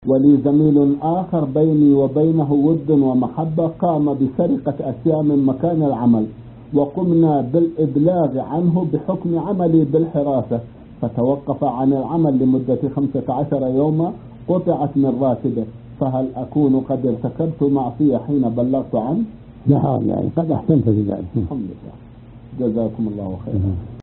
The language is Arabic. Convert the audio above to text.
ولي زميل آخر بيني وبينه ود ومحبة قام بسرقة أشياء من مكان العمل، وقمنا بالإبلاغ عنه بحكم عملي بالحراسة، فتوقف عن العمل لمدة 15 يوما، قطعت من راتبه، فهل أكون قد ارتكبت معصية حين بلغت عنه؟ لا حرج يعني، قد أحسنت في ذلك. الحمد لله، جزاكم الله خيرا.